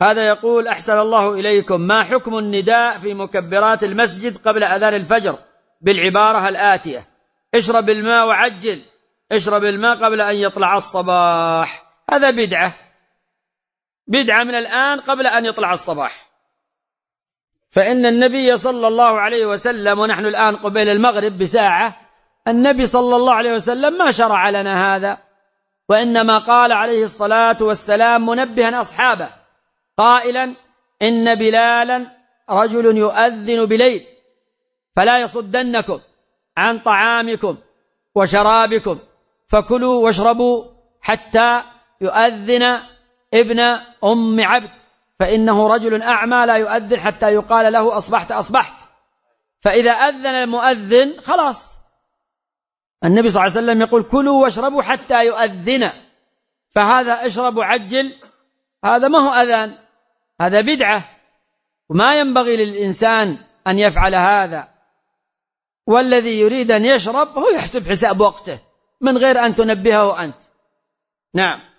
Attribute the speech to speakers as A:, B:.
A: هذا يقول: أحسن الله إليكم، ما حكم النداء في مكبرات المسجد قبل أذان الفجر بالعبارة الآتية: اشرب الماء وعجل، اشرب الماء قبل أن يطلع الصباح؟ هذا بدعة من الآن قبل أن يطلع الصباح، فإن النبي صلى الله عليه وسلم، ونحن الآن قبيل المغرب بساعة، النبي صلى الله عليه وسلم ما شرع لنا هذا، وإنما قال عليه الصلاة والسلام منبها أصحابه قائلا: إن بلالا رجل يؤذن بليل فلا يصدنكم عن طعامكم وشرابكم، فكلوا واشربوا حتى يؤذن ابن أم عبد، فإنه رجل أعمى لا يؤذن حتى يقال له أصبحت أصبحت. فإذا أذن المؤذن خلاص، النبي صلى الله عليه وسلم يقول: كلوا واشربوا حتى يؤذن. فهذا اشرب وعجل هذا ما هو أذان، هذا بدعة، وما ينبغي للإنسان أن يفعل هذا. والذي يريد أن يشرب هو يحسب حساب وقته من غير أن تنبهه أنت. نعم.